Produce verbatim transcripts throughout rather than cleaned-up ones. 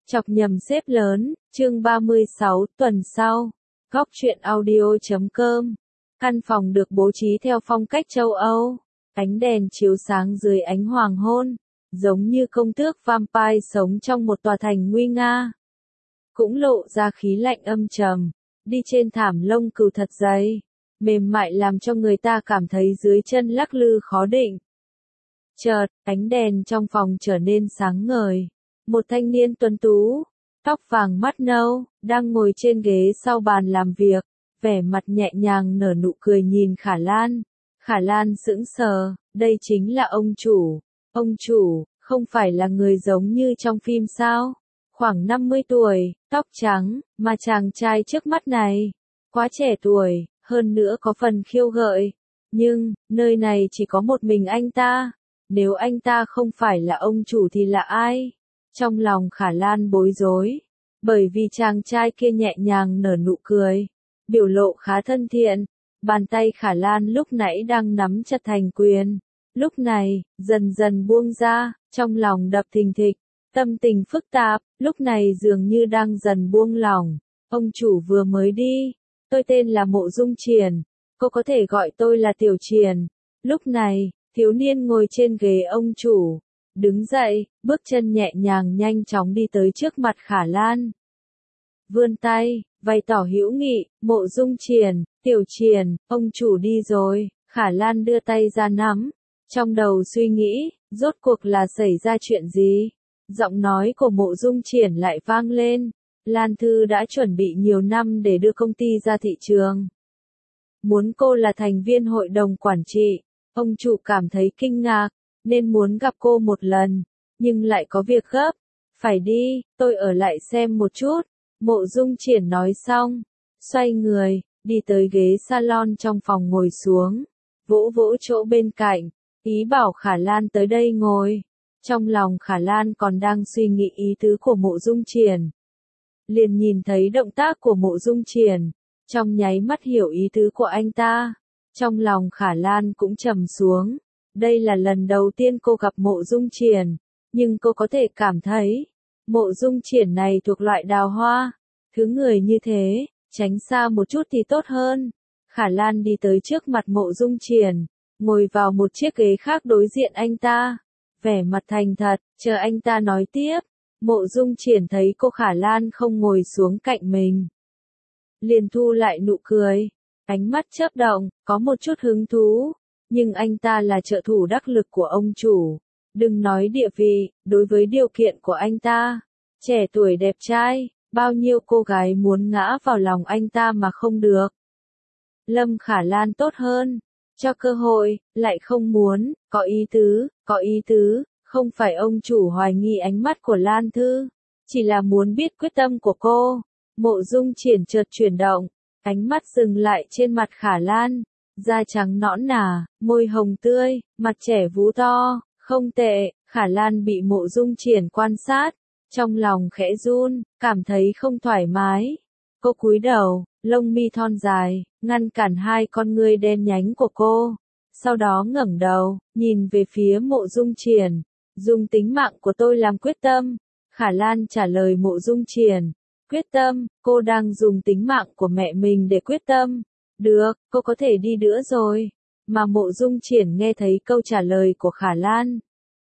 Chọc nhầm xếp lớn, chương ba mươi sáu, tuần sau. Góc truyện audio chấm com. Căn phòng được bố trí theo phong cách châu Âu. Ánh đèn chiếu sáng dưới ánh hoàng hôn, giống như công tước vampire sống trong một tòa thành nguy nga. Cũng lộ ra khí lạnh âm trầm, đi trên thảm lông cừu thật dày, mềm mại làm cho người ta cảm thấy dưới chân lắc lư khó định. Chợt, ánh đèn trong phòng trở nên sáng ngời. Một thanh niên tuấn tú, tóc vàng mắt nâu, đang ngồi trên ghế sau bàn làm việc, vẻ mặt nhẹ nhàng nở nụ cười nhìn Khả Lan. Khả Lan sững sờ, đây chính là ông chủ. Ông chủ, không phải là người giống như trong phim sao? Khoảng năm mươi tuổi, tóc trắng, mà chàng trai trước mắt này, quá trẻ tuổi, hơn nữa có phần khiêu gợi. Nhưng, nơi này chỉ có một mình anh ta. Nếu anh ta không phải là ông chủ thì là ai? Trong lòng Khả Lan bối rối, bởi vì chàng trai kia nhẹ nhàng nở nụ cười, biểu lộ khá thân thiện. Bàn tay Khả Lan lúc nãy đang nắm chặt thành quyền, lúc này, dần dần buông ra, trong lòng đập thình thịch, tâm tình phức tạp, lúc này dường như đang dần buông lỏng. Ông chủ vừa mới đi, tôi tên là Mộ Dung Triển, cô có thể gọi tôi là Tiểu Triển. Lúc này, thiếu niên ngồi trên ghế ông chủ, đứng dậy, bước chân nhẹ nhàng nhanh chóng đi tới trước mặt Khả Lan. Vươn tay, bày tỏ hữu nghị, Mộ Dung Triển, Tiểu Triển, ông chủ đi rồi. Khả Lan đưa tay ra nắm, trong đầu suy nghĩ, rốt cuộc là xảy ra chuyện gì? Giọng nói của Mộ Dung Triển lại vang lên. Lan Thư đã chuẩn bị nhiều năm để đưa công ty ra thị trường. Muốn cô là thành viên hội đồng quản trị. Ông chủ cảm thấy kinh ngạc, nên muốn gặp cô một lần, nhưng lại có việc gấp. Phải đi, tôi ở lại xem một chút. Mộ Dung Triển nói xong, xoay người, đi tới ghế salon trong phòng ngồi xuống, vỗ vỗ chỗ bên cạnh, ý bảo Khả Lan tới đây ngồi. Trong lòng Khả Lan còn đang suy nghĩ ý tứ của Mộ Dung Triển, liền nhìn thấy động tác của Mộ Dung Triển, trong nháy mắt hiểu ý tứ của anh ta. Trong lòng Khả Lan cũng trầm xuống. Đây là lần đầu tiên cô gặp Mộ Dung Triển, nhưng cô có thể cảm thấy, Mộ Dung Triển này thuộc loại đào hoa. Thứ người như thế, tránh xa một chút thì tốt hơn. Khả Lan đi tới trước mặt Mộ Dung Triển, ngồi vào một chiếc ghế khác đối diện anh ta. Vẻ mặt thành thật, chờ anh ta nói tiếp. Mộ Dung Triển thấy cô Khả Lan không ngồi xuống cạnh mình, liền thu lại nụ cười. Ánh mắt chớp động, có một chút hứng thú, nhưng anh ta là trợ thủ đắc lực của ông chủ. Đừng nói địa vị, đối với điều kiện của anh ta, trẻ tuổi đẹp trai, bao nhiêu cô gái muốn ngã vào lòng anh ta mà không được. Lâm Khả Lan tốt hơn, cho cơ hội, lại không muốn, có ý tứ, có ý tứ, không phải ông chủ hoài nghi ánh mắt của Lan Thư, chỉ là muốn biết quyết tâm của cô. Mộ Dung Triển chợt chuyển động. Ánh mắt dừng lại trên mặt Khả Lan, da trắng nõn nà, môi hồng tươi, mặt trẻ vú to, không tệ. Khả Lan bị Mộ Dung Triển quan sát, trong lòng khẽ run, cảm thấy không thoải mái. Cô cúi đầu, lông mi thon dài, ngăn cản hai con ngươi đen nhánh của cô. Sau đó ngẩng đầu, nhìn về phía Mộ Dung Triển. Dùng tính mạng của tôi làm quyết tâm. Khả Lan trả lời Mộ Dung Triển. Quyết tâm, cô đang dùng tính mạng của mẹ mình để quyết tâm. Được, cô có thể đi nữa rồi. Mà Mộ Dung Triển nghe thấy câu trả lời của Khả Lan,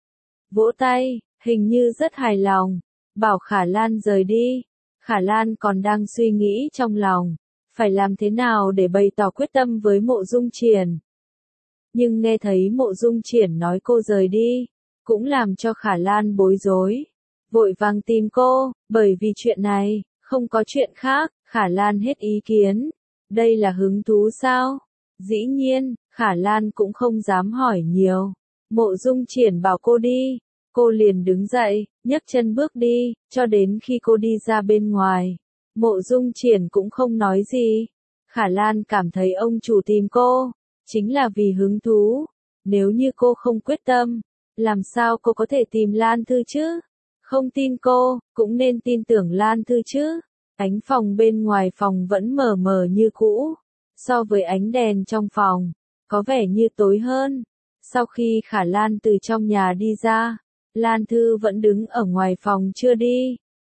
vỗ tay, hình như rất hài lòng, bảo Khả Lan rời đi. Khả Lan còn đang suy nghĩ trong lòng, phải làm thế nào để bày tỏ quyết tâm với Mộ Dung Triển. Nhưng nghe thấy Mộ Dung Triển nói cô rời đi, cũng làm cho Khả Lan bối rối. Vội vàng tìm cô, bởi vì chuyện này, không có chuyện khác. Khả Lan hết ý kiến. Đây là hứng thú sao? Dĩ nhiên, Khả Lan cũng không dám hỏi nhiều. Mộ Dung Triển bảo cô đi, cô liền đứng dậy, nhấc chân bước đi, cho đến khi cô đi ra bên ngoài. Mộ Dung Triển cũng không nói gì. Khả Lan cảm thấy ông chủ tìm cô, chính là vì hứng thú. Nếu như cô không quyết tâm, làm sao cô có thể tìm Lan Thư chứ? Không tin cô, cũng nên tin tưởng Lan Thư chứ. Ánh phòng bên ngoài phòng vẫn mờ mờ như cũ. So với ánh đèn trong phòng, có vẻ như tối hơn. Sau khi Khả Lan từ trong nhà đi ra, Lan Thư vẫn đứng ở ngoài phòng chưa đi.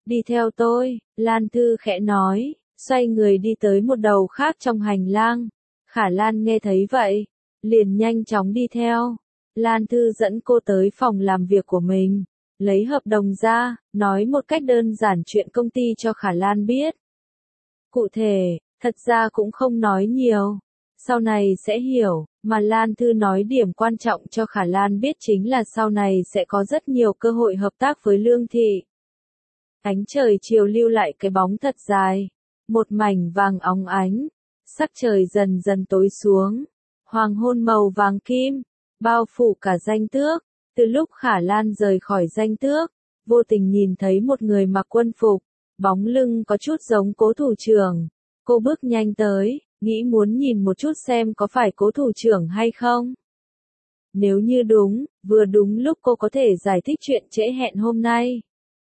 Đi theo tôi, Lan Thư khẽ nói, xoay người đi tới một đầu khác trong hành lang. Khả Lan nghe thấy vậy, liền nhanh chóng đi theo. Lan Thư dẫn cô tới phòng làm việc của mình, lấy hợp đồng ra, nói một cách đơn giản chuyện công ty cho Khả Lan biết. Cụ thể, thật ra cũng không nói nhiều, sau này sẽ hiểu, mà Lan Thư nói điểm quan trọng cho Khả Lan biết chính là sau này sẽ có rất nhiều cơ hội hợp tác với Lương Thị. Ánh trời chiều lưu lại cái bóng thật dài, một mảnh vàng óng ánh, sắc trời dần dần tối xuống, hoàng hôn màu vàng kim, bao phủ cả Danh Tước. Từ lúc Khả Lan rời khỏi Danh Tước, vô tình nhìn thấy một người mặc quân phục, bóng lưng có chút giống Cố thủ trưởng. Cô bước nhanh tới, nghĩ muốn nhìn một chút xem có phải Cố thủ trưởng hay không. Nếu như đúng, vừa đúng lúc cô có thể giải thích chuyện trễ hẹn hôm nay.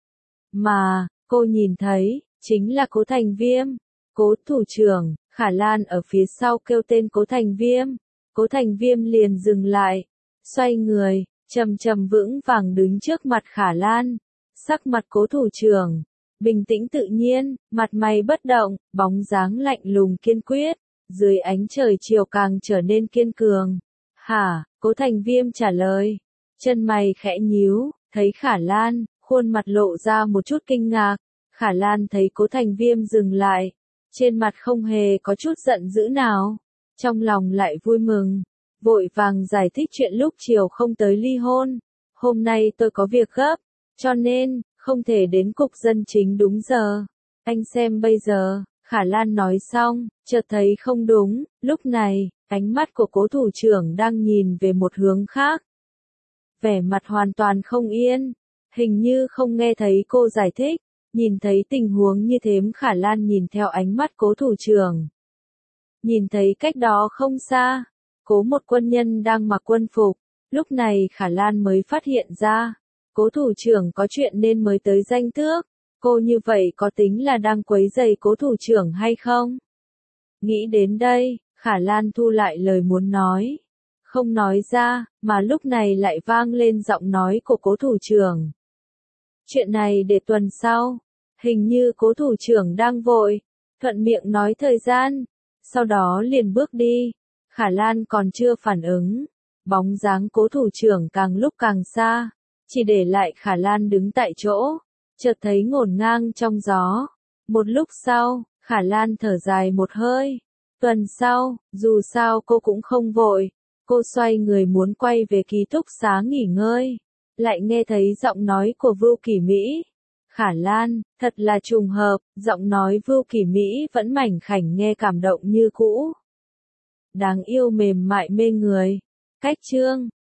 Mà, cô nhìn thấy, chính là Cố Thành Viêm. Cố thủ trưởng, Khả Lan ở phía sau kêu tên Cố Thành Viêm. Cố Thành Viêm liền dừng lại, xoay người, trầm trầm vững vàng đứng trước mặt Khả Lan. Sắc mặt Cố thủ trưởng bình tĩnh tự nhiên, mặt mày bất động, bóng dáng lạnh lùng kiên quyết, dưới ánh trời chiều càng trở nên kiên cường. Hả? Cố Thành Viêm trả lời, chân mày khẽ nhíu, thấy Khả Lan, khuôn mặt lộ ra một chút kinh ngạc. Khả Lan thấy Cố Thành Viêm dừng lại, trên mặt không hề có chút giận dữ nào, trong lòng lại vui mừng, vội vàng giải thích chuyện lúc chiều không tới ly hôn. Hôm nay tôi có việc gấp, cho nên, không thể đến cục dân chính đúng giờ. Anh xem bây giờ, Khả Lan nói xong, chợt thấy không đúng, lúc này, ánh mắt của Cố thủ trưởng đang nhìn về một hướng khác. Vẻ mặt hoàn toàn không yên, hình như không nghe thấy cô giải thích. Nhìn thấy tình huống như thế, Khả Lan nhìn theo ánh mắt Cố thủ trưởng. Nhìn thấy cách đó không xa, Cố một quân nhân đang mặc quân phục. Lúc này Khả Lan mới phát hiện ra, Cố thủ trưởng có chuyện nên mới tới Danh Tước. Cô như vậy có tính là đang quấy rầy Cố thủ trưởng hay không? Nghĩ đến đây, Khả Lan thu lại lời muốn nói. Không nói ra, mà lúc này lại vang lên giọng nói của Cố thủ trưởng. Chuyện này để tuần sau. Hình như Cố thủ trưởng đang vội, thuận miệng nói thời gian, sau đó liền bước đi. Khả Lan còn chưa phản ứng, bóng dáng Cố thủ trưởng càng lúc càng xa, chỉ để lại Khả Lan đứng tại chỗ, chợt thấy ngổn ngang trong gió. Một lúc sau, Khả Lan thở dài một hơi. Tuần sau, dù sao cô cũng không vội, cô xoay người muốn quay về ký túc xá nghỉ ngơi, lại nghe thấy giọng nói của Vưu Kỳ Mỹ. Khả Lan, thật là trùng hợp, giọng nói Vưu Kỳ Mỹ vẫn mảnh khảnh nghe cảm động như cũ. Đáng yêu mềm mại mê người. Cách chương